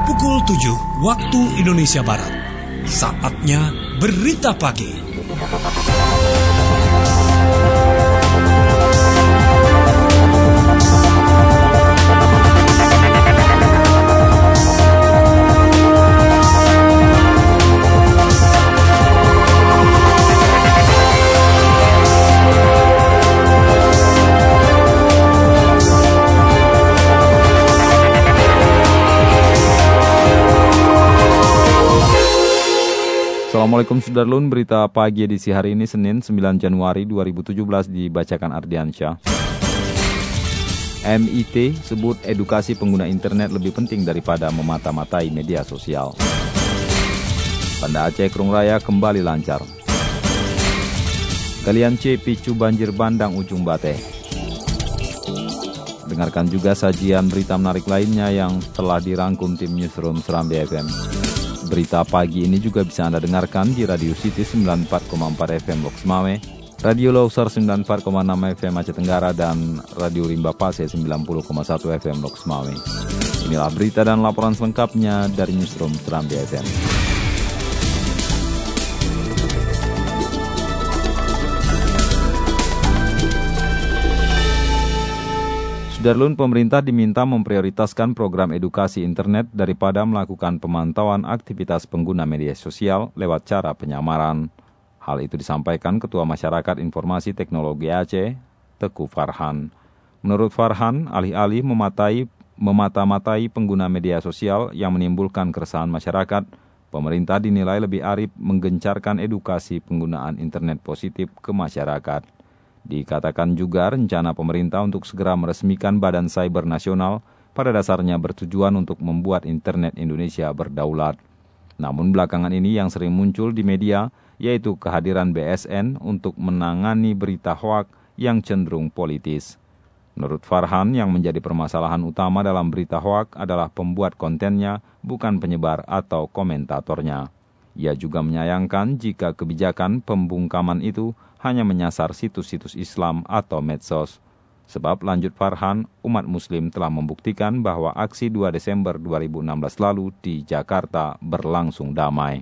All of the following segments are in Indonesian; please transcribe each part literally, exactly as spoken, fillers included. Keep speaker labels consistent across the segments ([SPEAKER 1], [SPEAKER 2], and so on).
[SPEAKER 1] Pukul tujuh waktu Indonesia Barat. Saatnya berita pagi.
[SPEAKER 2] Assalamualaikum Sudarlun, berita pagi edisi hari ini Senin sembilan Januari dua ribu tujuh belas dibacakan Ardiansyah. M I T sebut edukasi pengguna internet lebih penting daripada memata-matai media sosial. Banda Aceh Krung Raya kembali lancar. Galian C picu banjir bandang ujung Bateh. Dengarkan juga sajian berita menarik lainnya yang telah dirangkum tim Newsroom Serambi F M. Berita pagi ini juga bisa Anda dengarkan di Radio City sembilan puluh empat koma empat F M Loks Mawai, Radio Loser sembilan puluh empat koma enam F M Aceh Tenggara, dan Radio Rimba Pase sembilan puluh koma satu F M Loks Mawai. Inilah berita dan laporan selengkapnya dari Newsroom Serambi F M. Sudarlun, pemerintah diminta memprioritaskan program edukasi internet daripada melakukan pemantauan aktivitas pengguna media sosial lewat cara penyamaran. Hal itu disampaikan Ketua Masyarakat Informasi Teknologi Aceh, Teku Farhan. Menurut Farhan, alih-alih mematai, memata-matai pengguna media sosial yang menimbulkan keresahan masyarakat, pemerintah dinilai lebih arif menggencarkan edukasi penggunaan internet positif ke masyarakat. Dikatakan juga rencana pemerintah untuk segera meresmikan Badan Cyber Nasional pada dasarnya bertujuan untuk membuat internet Indonesia berdaulat. Namun belakangan ini yang sering muncul di media yaitu kehadiran B S N untuk menangani berita hoak yang cenderung politis. Menurut Farhan, yang menjadi permasalahan utama dalam berita hoak adalah pembuat kontennya, bukan penyebar atau komentatornya. Ia juga menyayangkan jika kebijakan pembungkaman itu hanya menyasar situs-situs Islam atau medsos. Sebab, lanjut Farhan, umat muslim telah membuktikan bahwa aksi dua Desember dua ribu enam belas lalu di Jakarta berlangsung damai.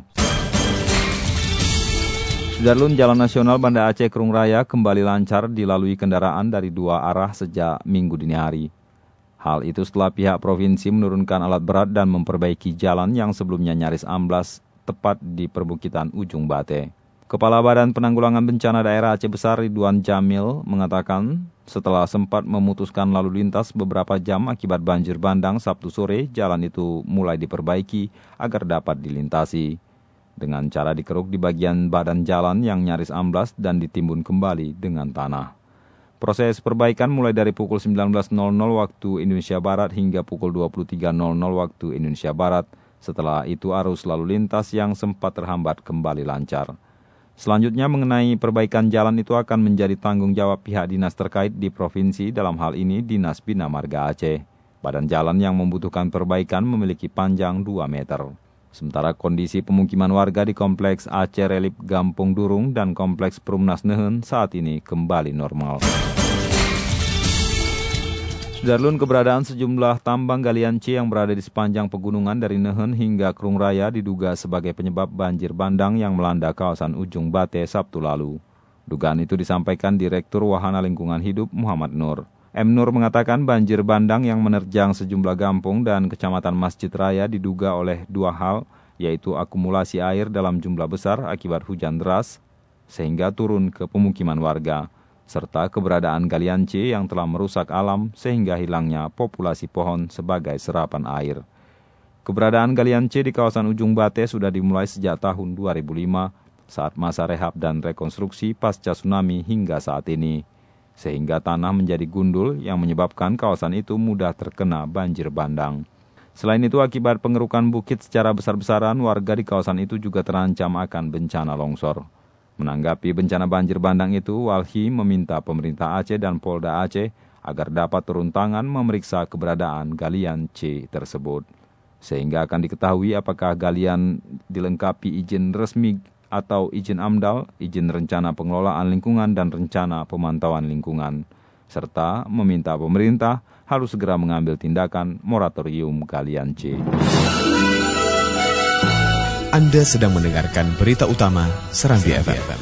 [SPEAKER 2] Sudarlun, Jalan Nasional Banda Aceh Krung Raya kembali lancar dilalui kendaraan dari dua arah sejak Minggu dini hari. Hal itu setelah pihak provinsi menurunkan alat berat dan memperbaiki jalan yang sebelumnya nyaris amblas tepat di perbukitan ujung Bateh. Kepala Badan Penanggulangan Bencana Daerah Aceh Besar Ridwan Jamil mengatakan setelah sempat memutuskan lalu lintas beberapa jam akibat banjir bandang Sabtu sore, jalan itu mulai diperbaiki agar dapat dilintasi. Dengan cara dikeruk di bagian badan jalan yang nyaris amblas dan ditimbun kembali dengan tanah. Proses perbaikan mulai dari pukul sembilan belas nol nol waktu Indonesia Barat hingga pukul dua puluh tiga nol nol waktu Indonesia Barat. Setelah itu arus lalu lintas yang sempat terhambat kembali lancar. Selanjutnya mengenai perbaikan jalan itu akan menjadi tanggung jawab pihak dinas terkait di provinsi, dalam hal ini Dinas Bina Marga Aceh. Badan jalan yang membutuhkan perbaikan memiliki panjang dua meter. Sementara kondisi pemukiman warga di Kompleks Aceh Relip Gampung Durung dan Kompleks Perumnas Nehen saat ini kembali normal. Sudarlun, keberadaan sejumlah tambang galian C yang berada di sepanjang pegunungan dari Nehen hingga Krung Raya diduga sebagai penyebab banjir bandang yang melanda kawasan ujung Bateh Sabtu lalu. Dugaan itu disampaikan Direktur Wahana Lingkungan Hidup Muhammad Nur. M. Nur mengatakan banjir bandang yang menerjang sejumlah kampung dan kecamatan Masjid Raya diduga oleh dua hal, yaitu akumulasi air dalam jumlah besar akibat hujan deras, sehingga turun ke pemukiman warga, serta keberadaan galian C yang telah merusak alam sehingga hilangnya populasi pohon sebagai serapan air. Keberadaan galian C di kawasan ujung Bateh sudah dimulai sejak tahun dua ribu lima saat masa rehab dan rekonstruksi pasca tsunami hingga saat ini, sehingga tanah menjadi gundul yang menyebabkan kawasan itu mudah terkena banjir bandang. Selain itu, akibat pengerukan bukit secara besar-besaran, warga di kawasan itu juga terancam akan bencana longsor. Menanggapi bencana banjir bandang itu, Walhi meminta pemerintah Aceh dan Polda Aceh agar dapat turun tangan memeriksa keberadaan galian C tersebut, sehingga akan diketahui apakah galian dilengkapi izin resmi atau izin AMDAL, izin rencana pengelolaan lingkungan dan rencana pemantauan lingkungan. serta meminta pemerintah harus segera mengambil tindakan moratorium Galian C.
[SPEAKER 3] Anda sedang mendengarkan berita utama Serambi F M.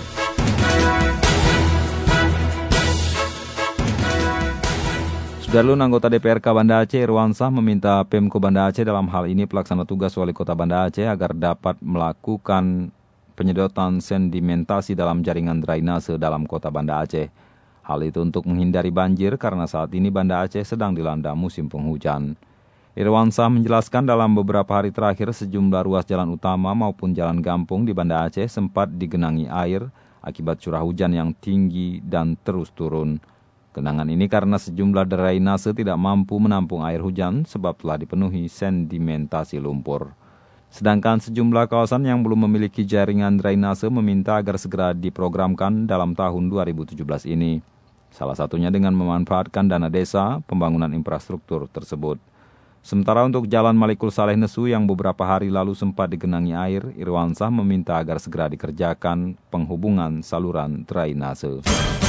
[SPEAKER 2] Sudarlun, anggota D P R K Banda Aceh Irwansah meminta Pemko Banda Aceh, dalam hal ini pelaksana tugas Wali Kota Banda Aceh, agar dapat melakukan penyedotan sedimentasi dalam jaringan drainase dalam Kota Banda Aceh. Hal itu untuk menghindari banjir karena saat ini Banda Aceh sedang dilanda musim penghujan. Irwansah menjelaskan dalam beberapa hari terakhir sejumlah ruas jalan utama maupun jalan gampung di Banda Aceh sempat digenangi air akibat curah hujan yang tinggi dan terus turun. Genangan ini karena sejumlah drainase tidak mampu menampung air hujan sebab telah dipenuhi sedimentasi lumpur. Sedangkan sejumlah kawasan yang belum memiliki jaringan drainase meminta agar segera diprogramkan dalam tahun dua ribu tujuh belas ini. Salah satunya dengan memanfaatkan dana desa pembangunan infrastruktur tersebut. Sementara untuk Jalan Malikul Saleh Nesu yang beberapa hari lalu sempat digenangi air, Irwansah meminta agar segera dikerjakan penghubungan saluran drainase.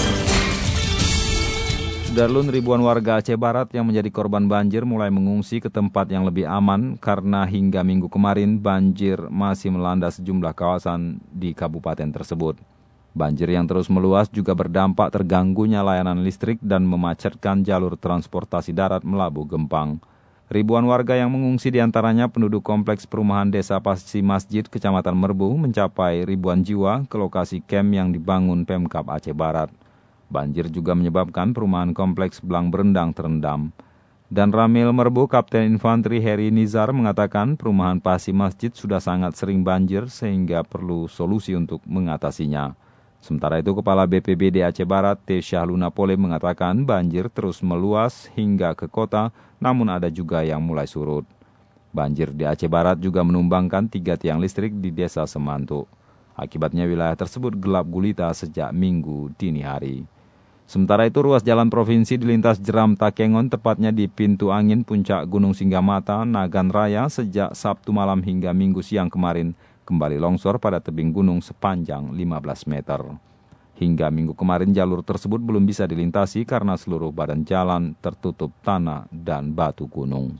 [SPEAKER 2] Sudarlun, ribuan warga Aceh Barat yang menjadi korban banjir mulai mengungsi ke tempat yang lebih aman karena hingga minggu kemarin banjir masih melanda sejumlah kawasan di kabupaten tersebut. Banjir yang terus meluas juga berdampak terganggunya layanan listrik dan memacetkan jalur transportasi darat Melabu Gempang. Ribuan warga yang mengungsi diantaranya penduduk kompleks perumahan Desa Pasi Masjid, Kecamatan Merbu, mencapai ribuan jiwa ke lokasi kem yang dibangun Pemkab Aceh Barat. Banjir juga menyebabkan perumahan kompleks Belang Berendang terendam. Dan Ramil Merbu, Kapten Infanteri Heri Nizar mengatakan perumahan Pasi Masjid sudah sangat sering banjir sehingga perlu solusi untuk mengatasinya. Sementara itu, Kepala B P B D Aceh Barat, T. Syahluna Pole mengatakan banjir terus meluas hingga ke kota, namun ada juga yang mulai surut. Banjir di Aceh Barat juga menumbangkan tiga tiang listrik di Desa Semantuk. Akibatnya wilayah tersebut gelap gulita sejak Minggu dini hari. Sementara itu, ruas jalan provinsi di lintas Jeram Takengon, tepatnya di pintu angin puncak Gunung Singgamata, Nagan Raya, sejak Sabtu malam hingga Minggu siang kemarin, kembali longsor pada tebing gunung sepanjang lima belas meter. Hingga Minggu kemarin jalur tersebut belum bisa dilintasi karena seluruh badan jalan tertutup tanah dan batu gunung.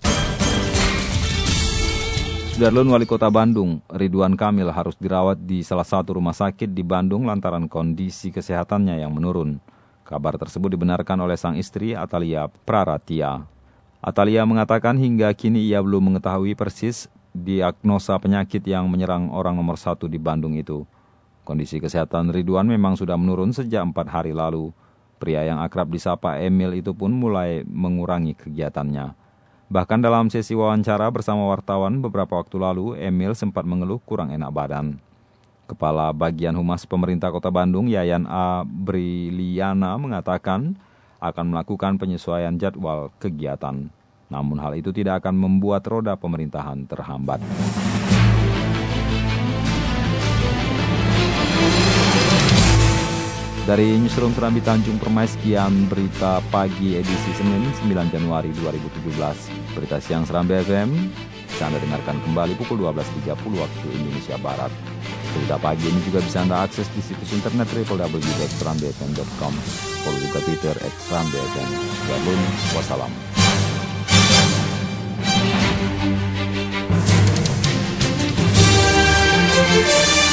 [SPEAKER 2] Sudarlun, Wali Kota Bandung, Ridwan Kamil harus dirawat di salah satu rumah sakit di Bandung lantaran kondisi kesehatannya yang menurun. Kabar tersebut dibenarkan oleh sang istri Atalia Praratia. Atalia mengatakan hingga kini ia belum mengetahui persis diagnosa penyakit yang menyerang orang nomor satu di Bandung itu. Kondisi kesehatan Ridwan memang sudah menurun sejak empat hari lalu. Pria yang akrab disapa Emil itu pun mulai mengurangi kegiatannya. Bahkan dalam sesi wawancara bersama wartawan beberapa waktu lalu, Emil sempat mengeluh kurang enak badan. Kepala Bagian Humas Pemerintah Kota Bandung, Yayan A. Briliana, mengatakan akan melakukan penyesuaian jadwal kegiatan. Namun hal itu tidak akan membuat roda pemerintahan terhambat. Dari Newsroom Serambi Tanjung Permai, sekian berita pagi edisi Senin sembilan Januari dua ribu tujuh belas. Berita siang Serambi F M bisa Anda dengarkan kembali pukul dua belas tiga puluh waktu Indonesia Barat. Berita pagi ini juga bisa Anda akses di situs internet w w w titik serambi f m titik com. Follow juga Twitter at serambi f m. Shalom, wassalam. Thank you.